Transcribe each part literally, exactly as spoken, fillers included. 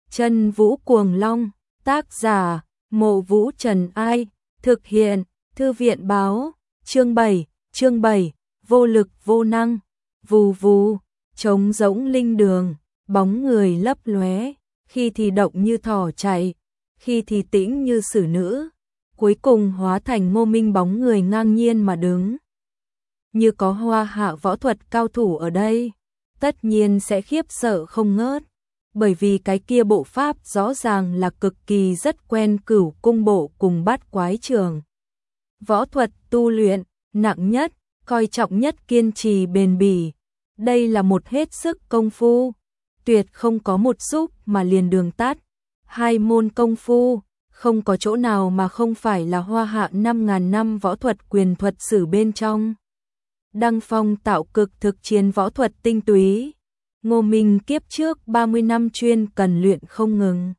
Chân Vũ Cuồng Long, tác giả, Mộ Vũ Trần Ai, thực hiện, Thư viện báo, chương bảy, chương bảy, vô lực vô năng, vù vù, trống rỗng linh đường, bóng người lấp lóe, khi thì động như thỏ chạy, khi thì tĩnh như xử nữ, cuối cùng hóa thành Ngô Minh bóng người ngang nhiên mà đứng. Như có hoa hạ võ thuật cao thủ ở đây, tất nhiên sẽ khiếp sợ không ngớt, bởi vì cái kia bộ pháp rõ ràng là cực kỳ rất quen Cửu Cung bộ cùng Bát Quái Trường. Võ thuật tu luyện, nặng nhất, coi trọng nhất kiên trì bền bỉ, đây là một hết sức công phu, tuyệt không có một xúc mà liền đường tắt, hai môn công phu, không có chỗ nào mà không phải là hoa hạ năm ngàn năm võ thuật quyền thuật sử bên trong. Đăng phong tạo cực thực chiến võ thuật tinh túy, Ngô Minh kiếp trước ba mươi năm chuyên cần luyện không ngừng.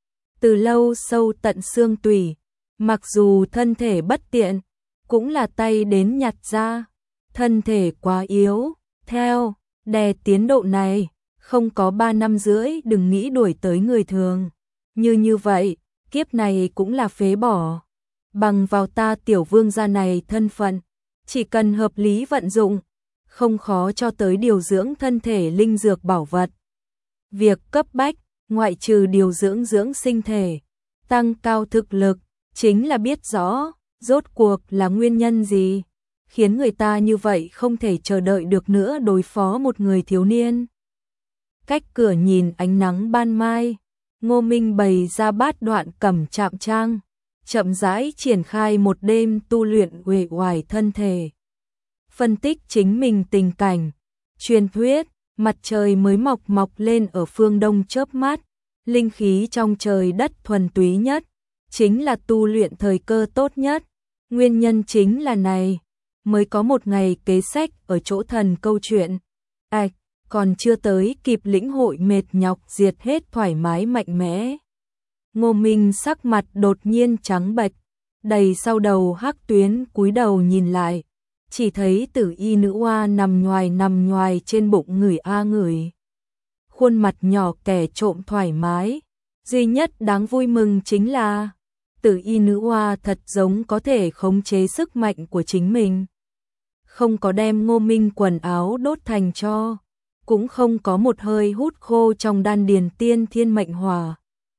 Từ lâu sâu tận xương tủy, mặc dù thân thể bất tiện, cũng là tay đến nhặt ra, thân thể quá yếu, theo, đè tiến độ này, không có ba năm rưỡi đừng nghĩ đuổi tới người thường. Như như vậy, kiếp này cũng là phế bỏ. Bằng vào ta tiểu vương gia này thân phận, chỉ cần hợp lý vận dụng, không khó cho tới điều dưỡng thân thể linh dược bảo vật. Việc cấp bách, ngoại trừ điều dưỡng dưỡng sinh thể, tăng cao thực lực, chính là biết rõ, rốt cuộc là nguyên nhân gì, khiến người ta như vậy không thể chờ đợi được nữa đối phó một người thiếu niên. Cách cửa nhìn ánh nắng ban mai, Ngô Minh bày ra bát đoạn cẩm trạm trang, chậm rãi triển khai một đêm tu luyện uể oải thân thể. Phân tích chính mình tình cảnh, truyền thuyết, mặt trời mới mọc mọc lên ở phương đông chớp mắt, linh khí trong trời đất thuần túy nhất, chính là tu luyện thời cơ tốt nhất. Nguyên nhân chính là này, mới có một ngày kế sách ở chỗ thần câu chuyện. Ảch, à, còn chưa tới kịp lĩnh hội mệt nhọc diệt hết thoải mái mạnh mẽ. Ngô Minh sắc mặt đột nhiên trắng bệch, đầy sau đầu hắc tuyến cúi đầu nhìn lại, chỉ thấy tử y nữ oa nằm nhoài nằm nhoài trên bụng người a người. Khuôn mặt nhỏ kẻ trộm thoải mái, duy nhất đáng vui mừng chính là tử y nữ oa thật giống có thể khống chế sức mạnh của chính mình. Không có đem Ngô Minh quần áo đốt thành tro, cũng không có một hơi hút khô trong đan điền tiên thiên mệnh hỏa.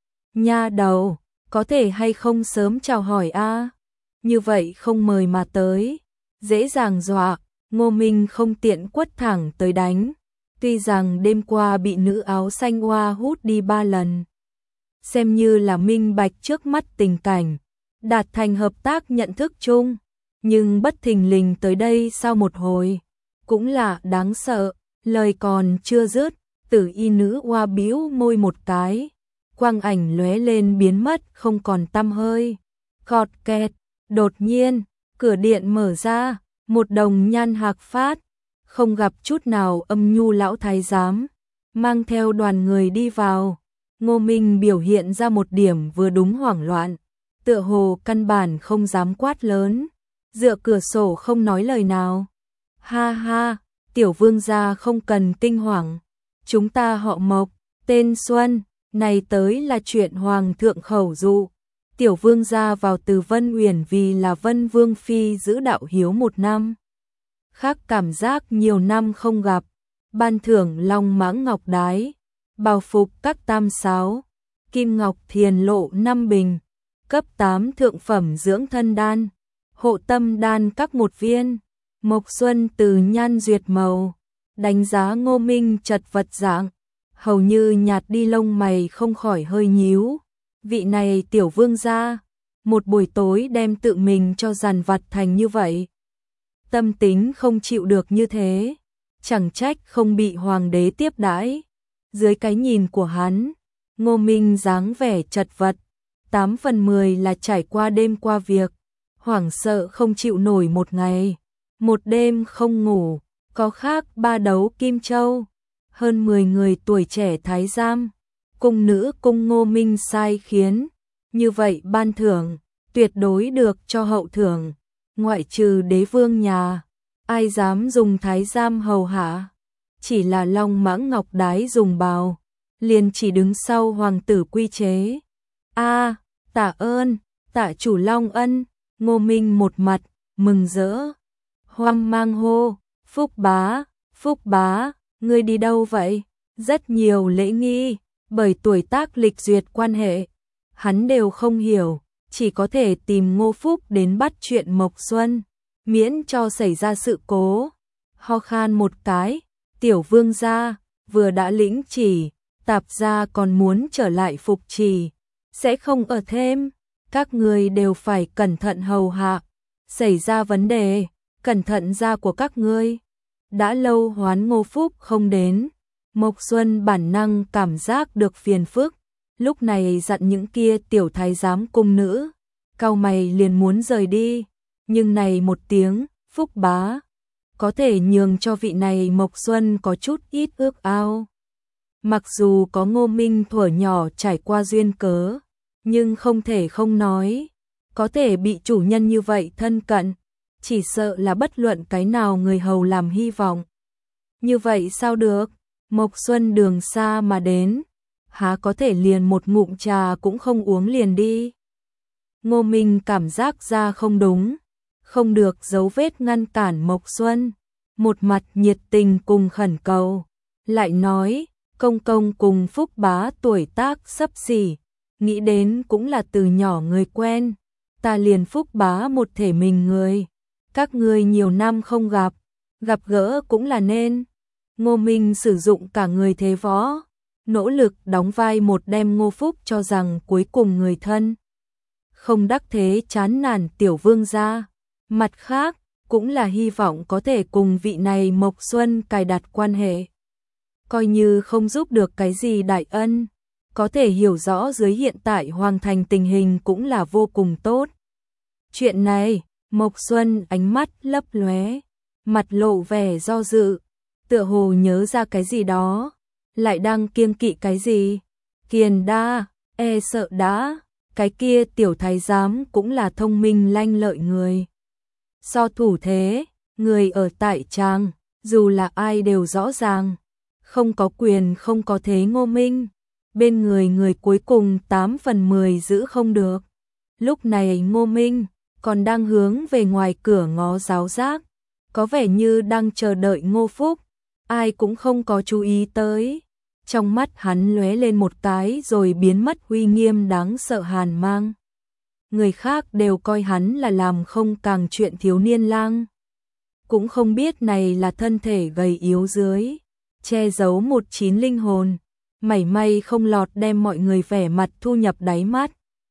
Nha đầu, có thể hay không sớm chào hỏi a? Như vậy không mời mà tới, dễ dàng dọa, Ngô Minh không tiện quất thẳng tới đánh. Tuy rằng đêm qua bị nữ áo xanh oa hút đi ba lần, xem như là minh bạch trước mắt tình cảnh, đạt thành hợp tác nhận thức chung, nhưng bất thình lình tới đây sau một hồi, cũng là đáng sợ. Lời còn chưa dứt, tử y nữ oa bĩu môi một cái, quang ảnh lóe lên biến mất không còn tăm hơi. Cọt kẹt, đột nhiên, cửa điện mở ra, một đồng nhan hạc phát, không gặp chút nào âm nhu lão thái giám, mang theo đoàn người đi vào. Ngô Minh biểu hiện ra một điểm vừa đúng hoảng loạn, tựa hồ căn bản không dám quát lớn, dựa cửa sổ không nói lời nào. Ha ha, tiểu vương gia không cần kinh hoàng, chúng ta họ Mộc, tên Xuân, này tới là chuyện hoàng thượng khẩu dụ. Tiểu vương gia vào từ Vân Uyển vì là Vân Vương phi giữ đạo hiếu một năm. Khác cảm giác nhiều năm không gặp, ban thưởng long mãng ngọc đái, bào phục các tam sáo, kim ngọc thiền lộ năm bình, cấp tám thượng phẩm dưỡng thân đan, hộ tâm đan các một viên. Mộc Xuân từ nhan duyệt màu, đánh giá Ngô Minh chật vật dạng, hầu như nhạt đi lông mày không khỏi hơi nhíu. Vị này tiểu vương gia, một buổi tối đem tự mình cho dằn vặt thành như vậy. Tâm tính không chịu được như thế, chẳng trách không bị hoàng đế tiếp đãi. Dưới cái nhìn của hắn, Ngô Minh dáng vẻ chật vật, tám phần mười là trải qua đêm qua việc, hoảng sợ không chịu nổi một ngày, một đêm không ngủ, có khác ba đấu kim châu, hơn mười người tuổi trẻ thái giám, cung nữ cung Ngô Minh sai khiến, như vậy ban thưởng, tuyệt đối được cho hậu thưởng, ngoại trừ đế vương nhà, ai dám dùng thái giám hầu hạ, chỉ là long mãng ngọc đái dùng bào, liền chỉ đứng sau hoàng tử quy chế. A, tạ ơn, tạ chủ long ân. Ngô Minh một mặt mừng rỡ, hoang mang hô, Phúc bá, Phúc bá, ngươi đi đâu vậy? Rất nhiều lễ nghi, bởi tuổi tác lịch duyệt quan hệ, hắn đều không hiểu, chỉ có thể tìm Ngô Phúc đến bắt chuyện Mộc Xuân, miễn cho xảy ra sự cố. Ho khan một cái, tiểu vương gia vừa đã lĩnh chỉ, tạp gia còn muốn trở lại phục trì, sẽ không ở thêm, các người đều phải cẩn thận hầu hạ, xảy ra vấn đề, cẩn thận gia của các ngươi. Đã lâu Hoán Ngô Phúc không đến, Mộc Xuân bản năng cảm giác được phiền phức, lúc này dặn những kia tiểu thái giám cung nữ, cau mày liền muốn rời đi, nhưng này một tiếng, Phúc bá, có thể nhường cho vị này Mộc Xuân có chút ít ước ao. Mặc dù có Ngô Minh thuở nhỏ trải qua duyên cớ, nhưng không thể không nói, có thể bị chủ nhân như vậy thân cận, chỉ sợ là bất luận cái nào người hầu làm hy vọng. Như vậy sao được? Mộc Xuân đường xa mà đến, há có thể liền một ngụm trà cũng không uống liền đi. Ngô Minh cảm giác ra không đúng, không được dấu vết ngăn cản Mộc Xuân, một mặt nhiệt tình cùng khẩn cầu, lại nói, công công cùng Phúc bá tuổi tác xấp xỉ, nghĩ đến cũng là từ nhỏ người quen, ta liền Phúc bá một thể mình người, các người nhiều năm không gặp, gặp gỡ cũng là nên. Ngô Minh sử dụng cả người thế võ, nỗ lực đóng vai một đem Ngô Phúc cho rằng cuối cùng người thân. Không đắc thế chán nản tiểu vương gia, mặt khác, cũng là hy vọng có thể cùng vị này Mộc Xuân cài đặt quan hệ. Coi như không giúp được cái gì đại ân, có thể hiểu rõ dưới hiện tại hoàng thành tình hình cũng là vô cùng tốt. Chuyện này, Mộc Xuân ánh mắt lấp lóe, mặt lộ vẻ do dự, tựa hồ nhớ ra cái gì đó, lại đang kiêng kỵ cái gì. Kiền đa, e sợ đã, cái kia tiểu thái giám cũng là thông minh lanh lợi người. So thủ thế, người ở tại trang, dù là ai đều rõ ràng, không có quyền không có thế Ngô Minh, bên người người cuối cùng tám phần mười giữ không được. Lúc này Ngô Minh còn đang hướng về ngoài cửa ngó giáo giác, có vẻ như đang chờ đợi Ngô Phúc, ai cũng không có chú ý tới. Trong mắt hắn lóe lên một cái rồi biến mất uy nghiêm đáng sợ hàn mang. Người khác đều coi hắn là làm không càng chuyện thiếu niên lang. Cũng không biết này là thân thể gầy yếu dưới, che giấu một chín linh hồn, mảy may không lọt đem mọi người vẻ mặt thu nhập đáy mắt.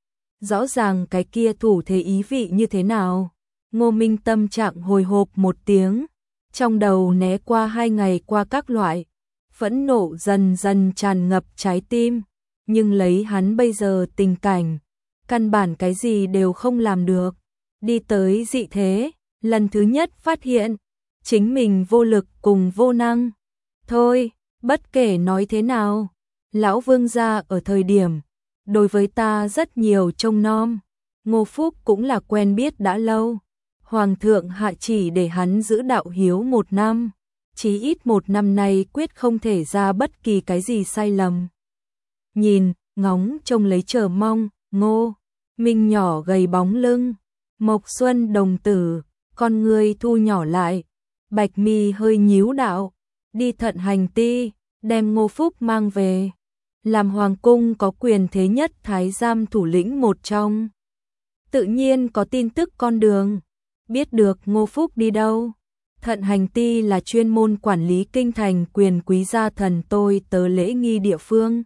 Rõ ràng cái kia thủ thế ý vị như thế nào. Ngô Minh tâm trạng hồi hộp một tiếng, trong đầu né qua hai ngày qua các loại, phẫn nộ dần dần tràn ngập trái tim, nhưng lấy hắn bây giờ tình cảnh, căn bản cái gì đều không làm được. Đi tới dị thế, lần thứ nhất phát hiện, chính mình vô lực cùng vô năng. Thôi, bất kể nói thế nào, lão vương gia ở thời điểm, đối với ta rất nhiều trông nom, Ngô Phúc cũng là quen biết đã lâu. Hoàng thượng hạ chỉ để hắn giữ đạo hiếu một năm, chí ít một năm nay quyết không thể ra bất kỳ cái gì sai lầm. Nhìn, ngóng trông lấy chờ mong, Ngô Minh nhỏ gầy bóng lưng, Mộc Xuân đồng tử, con người thu nhỏ lại, bạch mi hơi nhíu đạo, đi thận hành ti, đem Ngô Phúc mang về, làm hoàng cung có quyền thế nhất thái giám thủ lĩnh một trong. Tự nhiên có tin tức con đường, biết được Ngô Phúc đi đâu. Thận hành ti là chuyên môn quản lý kinh thành quyền quý gia thần tôi tớ lễ nghi địa phương.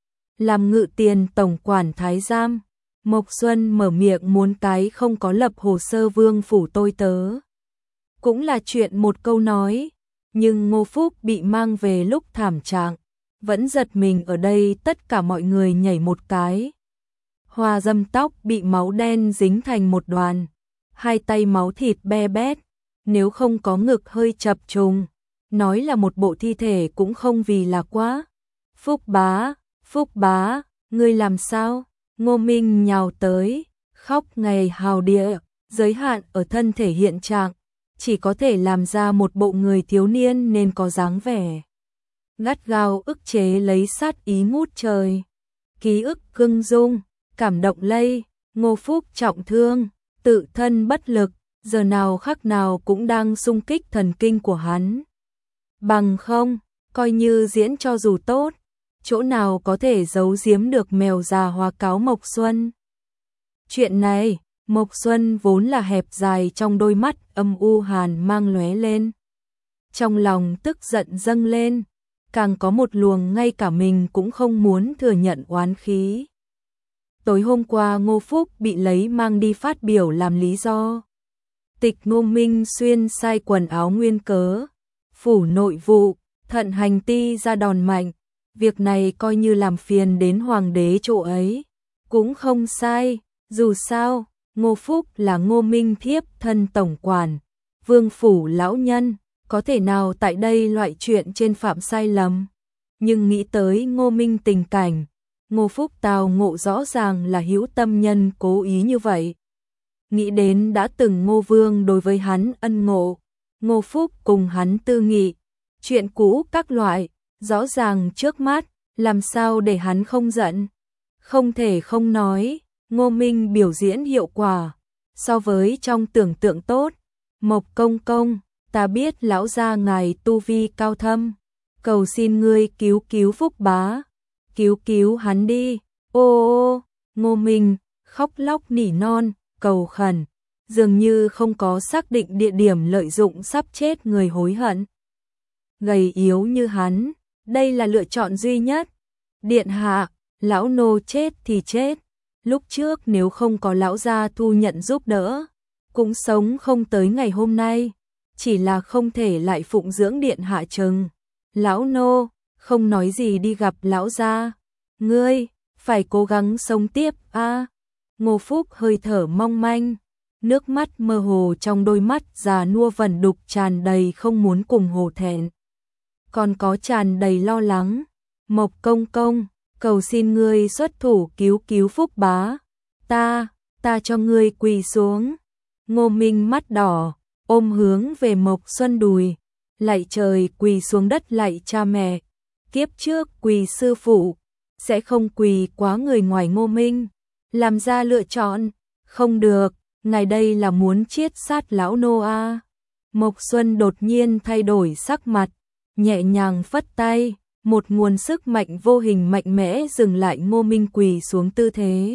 Làm ngự tiền tổng quản thái giám, Mộc Xuân mở miệng muốn cái không có lập hồ sơ vương phủ tôi tớ. Cũng là chuyện một câu nói, nhưng Ngô Phúc bị mang về lúc thảm trạng, vẫn giật mình ở đây tất cả mọi người nhảy một cái. Hoa dâm tóc bị máu đen dính thành một đoàn, hai tay máu thịt be bét, nếu không có ngực hơi chập trùng, nói là một bộ thi thể cũng không vì là quá. Phúc bá, Phúc bá, ngươi làm sao? Ngô Minh nhào tới, khóc ngày hào địa, giới hạn ở thân thể hiện trạng, chỉ có thể làm ra một bộ người thiếu niên nên có dáng vẻ gắt gao ức chế lấy sát ý ngút trời. Ký ức cưng dung, cảm động lây, Ngô Phúc trọng thương, tự thân bất lực, giờ nào khắc nào cũng đang xung kích thần kinh của hắn. Bằng không, coi như diễn cho dù tốt, chỗ nào có thể giấu giếm được mèo già hóa cáo Mộc Xuân. Chuyện này, Mộc Xuân vốn là hẹp dài trong đôi mắt âm u hàn mang lóe lên. Trong lòng tức giận dâng lên, càng có một luồng ngay cả mình cũng không muốn thừa nhận oán khí. Tối hôm qua Ngô Phúc bị lấy mang đi phát biểu làm lý do. Tịch Ngô Minh Xuyên sai quần áo nguyên cớ, phủ nội vụ, Thận Hành Ti ra đòn mạnh, việc này coi như làm phiền đến hoàng đế chỗ ấy, cũng không sai, dù sao, Ngô Phúc là Ngô Minh Thiếp thân tổng quản, vương phủ lão nhân, có thể nào tại đây loại chuyện trên phạm sai lầm, nhưng nghĩ tới Ngô Minh tình cảnh, Ngô Phúc tào ngộ rõ ràng là hữu tâm nhân cố ý như vậy. Nghĩ đến đã từng Ngô Vương đối với hắn ân ngộ, Ngô Phúc cùng hắn tư nghị, chuyện cũ các loại, rõ ràng trước mắt, làm sao để hắn không giận. Không thể không nói, Ngô Minh biểu diễn hiệu quả, so với trong tưởng tượng tốt. Mộc công công, ta biết lão gia ngài tu vi cao thâm, cầu xin ngươi cứu cứu Phúc bá, cứu cứu hắn đi. Ô ô, Ngô Minh khóc lóc nỉ non, cầu khẩn, dường như không có xác định địa điểm lợi dụng sắp chết người hối hận. Gầy yếu như hắn, đây là lựa chọn duy nhất. Điện hạ, lão nô chết thì chết, lúc trước nếu không có lão gia thu nhận giúp đỡ, cũng sống không tới ngày hôm nay, chỉ là không thể lại phụng dưỡng điện hạ chừng. Lão nô, không nói gì đi gặp lão gia, ngươi, phải cố gắng sống tiếp a. À. Ngô Phúc hơi thở mong manh, nước mắt mơ hồ trong đôi mắt già nua vẩn đục tràn đầy không muốn cùng hổ thẹn. Còn có tràn đầy lo lắng, Mộc công công, cầu xin ngươi xuất thủ cứu cứu Phúc bá, ta, ta cho ngươi quỳ xuống. Ngô Minh mắt đỏ, ôm hướng về Mộc Xuân đùi, lạy trời quỳ xuống đất lạy cha mẹ, kiếp trước quỳ sư phụ, sẽ không quỳ quá người ngoài Ngô Minh, làm ra lựa chọn, không được, ngài đây là muốn chiết sát lão nô a. Mộc Xuân đột nhiên thay đổi sắc mặt, nhẹ nhàng phất tay, một nguồn sức mạnh vô hình mạnh mẽ dừng lại Ngô Minh quỳ xuống tư thế.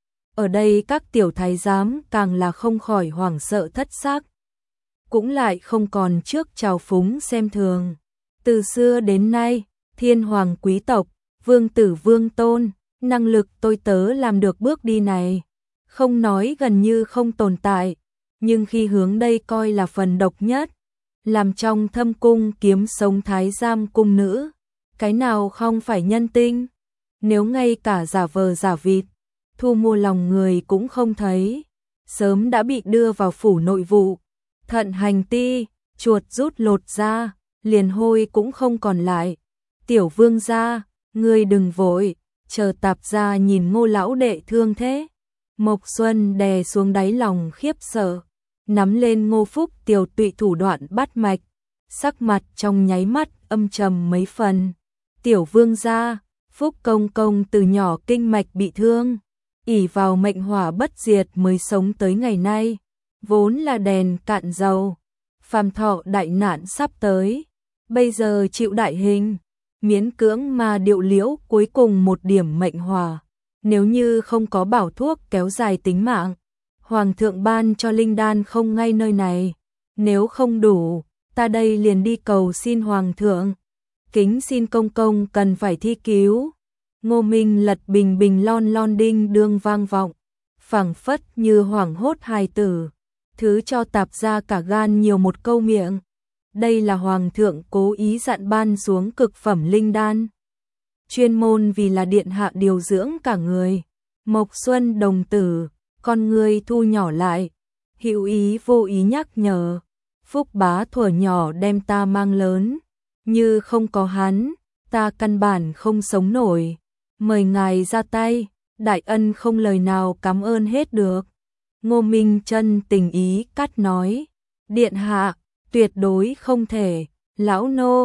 Ở đây các tiểu thái giám càng là không khỏi hoảng sợ thất xác, cũng lại không còn trước trào phúng xem thường. Từ xưa đến nay, thiên hoàng quý tộc, vương tử vương tôn, năng lực tôi tớ làm được bước đi này, không nói gần như không tồn tại, nhưng khi hướng đây coi là phần độc nhất, làm trong thâm cung kiếm sống thái giám cung nữ, cái nào không phải nhân tinh, nếu ngay cả giả vờ giả vịt, thu mua lòng người cũng không thấy, sớm đã bị đưa vào phủ nội vụ, Thận Hành Ti, chuột rút lột ra, liền hôi cũng không còn lại. Tiểu vương gia, ngươi đừng vội, chờ tạp gia nhìn Ngô lão đệ thương thế. Mộc Xuân đè xuống đáy lòng khiếp sợ, nắm lên Ngô Phúc tiểu tụy thủ đoạn bắt mạch, sắc mặt trong nháy mắt âm trầm mấy phần. Tiểu vương gia, Phúc công công từ nhỏ kinh mạch bị thương, ỷ vào mệnh hỏa bất diệt mới sống tới ngày nay, vốn là đèn cạn dầu, phàm thọ đại nạn sắp tới, bây giờ chịu đại hình, miễn cưỡng mà điệu liễu cuối cùng một điểm mệnh hỏa, nếu như không có bảo thuốc kéo dài tính mạng, hoàng thượng ban cho linh đan không ngay nơi này, nếu không đủ, ta đây liền đi cầu xin hoàng thượng, kính xin công công cần phải thi cứu. Ngô Minh lật bình bình lon lon đinh đương vang vọng, phảng phất như hoảng hốt hài tử, thứ cho tạp ra cả gan nhiều một câu miệng. Đây là hoàng thượng cố ý dặn ban xuống cực phẩm linh đan, chuyên môn vì là điện hạ điều dưỡng cả người. Mộc Xuân đồng tử, con người thu nhỏ lại, hữu ý vô ý nhắc nhở, Phúc bá thuở nhỏ đem ta mang lớn, như không có hắn, ta căn bản không sống nổi, mời ngài ra tay, đại ân không lời nào cảm ơn hết được. Ngô Minh chân tình ý cắt nói, điện hạ, tuyệt đối không thể, lão nô,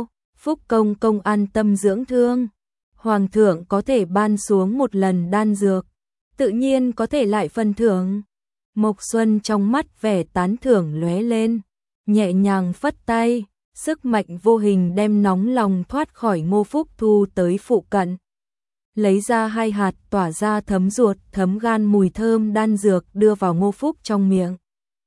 Phúc công công an tâm dưỡng thương. Hoàng thượng có thể ban xuống một lần đan dược, tự nhiên có thể lại phần thưởng. Mộc Xuân trong mắt vẻ tán thưởng lóe lên, nhẹ nhàng phất tay, sức mạnh vô hình đem nóng lòng thoát khỏi Ngô Phúc thu tới phụ cận. Lấy ra hai hạt tỏa ra thấm ruột, thấm gan mùi thơm đan dược đưa vào Ngô Phúc trong miệng.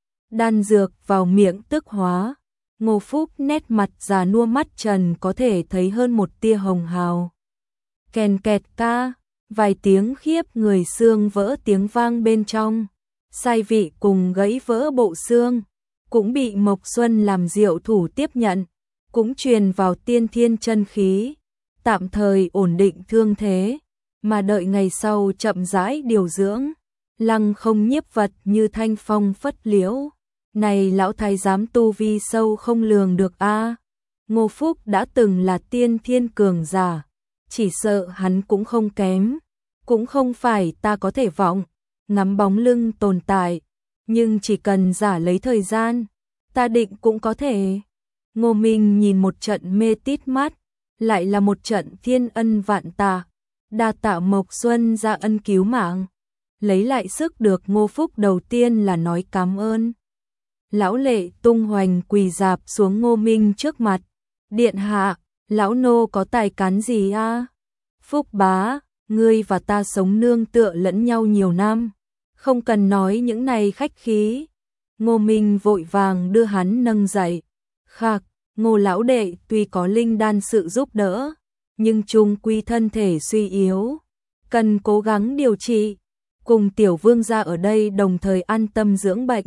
Đan dược vào miệng tức hóa, Ngô Phúc nét mặt già nua mắt trần có thể thấy hơn một tia hồng hào. Kèn kẹt ca, vài tiếng khiếp người xương vỡ tiếng vang bên trong, sai vị cùng gãy vỡ bộ xương, cũng bị Mộc Xuân làm diệu thủ tiếp nhận, cũng truyền vào tiên thiên chân khí, tạm thời ổn định thương thế, mà đợi ngày sau chậm rãi điều dưỡng, lăng không nhiếp vật như thanh phong phất liễu. Này lão thái giám tu vi sâu không lường được a. Ngô Phúc đã từng là tiên thiên cường giả, chỉ sợ hắn cũng không kém, cũng không phải ta có thể vọng ngắm bóng lưng tồn tại, nhưng chỉ cần giả lấy thời gian, ta định cũng có thể. Ngô Minh nhìn một trận mê tít mắt, lại là một trận thiên ân vạn tạ, đa tạ Mộc Xuân ra ân cứu mạng. Lấy lại sức được Ngô Phúc đầu tiên là nói cảm ơn. Lão Lệ tung hoành quỳ dạp xuống Ngô Minh trước mặt, điện hạ, lão nô có tài cán gì a? Phúc bá, ngươi và ta sống nương tựa lẫn nhau nhiều năm, không cần nói những này khách khí. Ngô Minh vội vàng đưa hắn nâng dậy. Khạc, Ngô lão đệ tuy có linh đan sự giúp đỡ, nhưng chung quy thân thể suy yếu, cần cố gắng điều trị, cùng tiểu vương gia ở đây đồng thời an tâm dưỡng bệnh.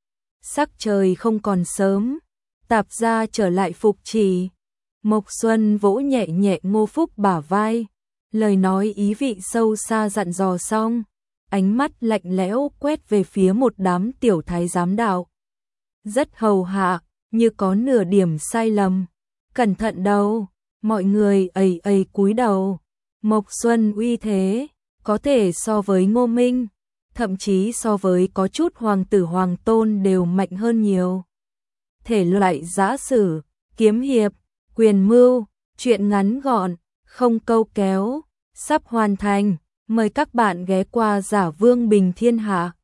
Sắc trời không còn sớm, tạp gia trở lại phục trì. Mộc Xuân vỗ nhẹ nhẹ Ngô Phúc bả vai, lời nói ý vị sâu xa dặn dò xong, ánh mắt lạnh lẽo quét về phía một đám tiểu thái giám đạo. Rất hầu hạ, như có nửa điểm sai lầm. Cẩn thận đâu, mọi người ầy ầy cúi đầu. Mộc Xuân uy thế, có thể so với Ngô Minh, thậm chí so với có chút hoàng tử hoàng tôn đều mạnh hơn nhiều. Thể loại giã sử, kiếm hiệp, quyền mưu, truyện ngắn gọn, không câu kéo, sắp hoàn thành. Mời các bạn ghé qua Giả Vương Bình Thiên Hạ.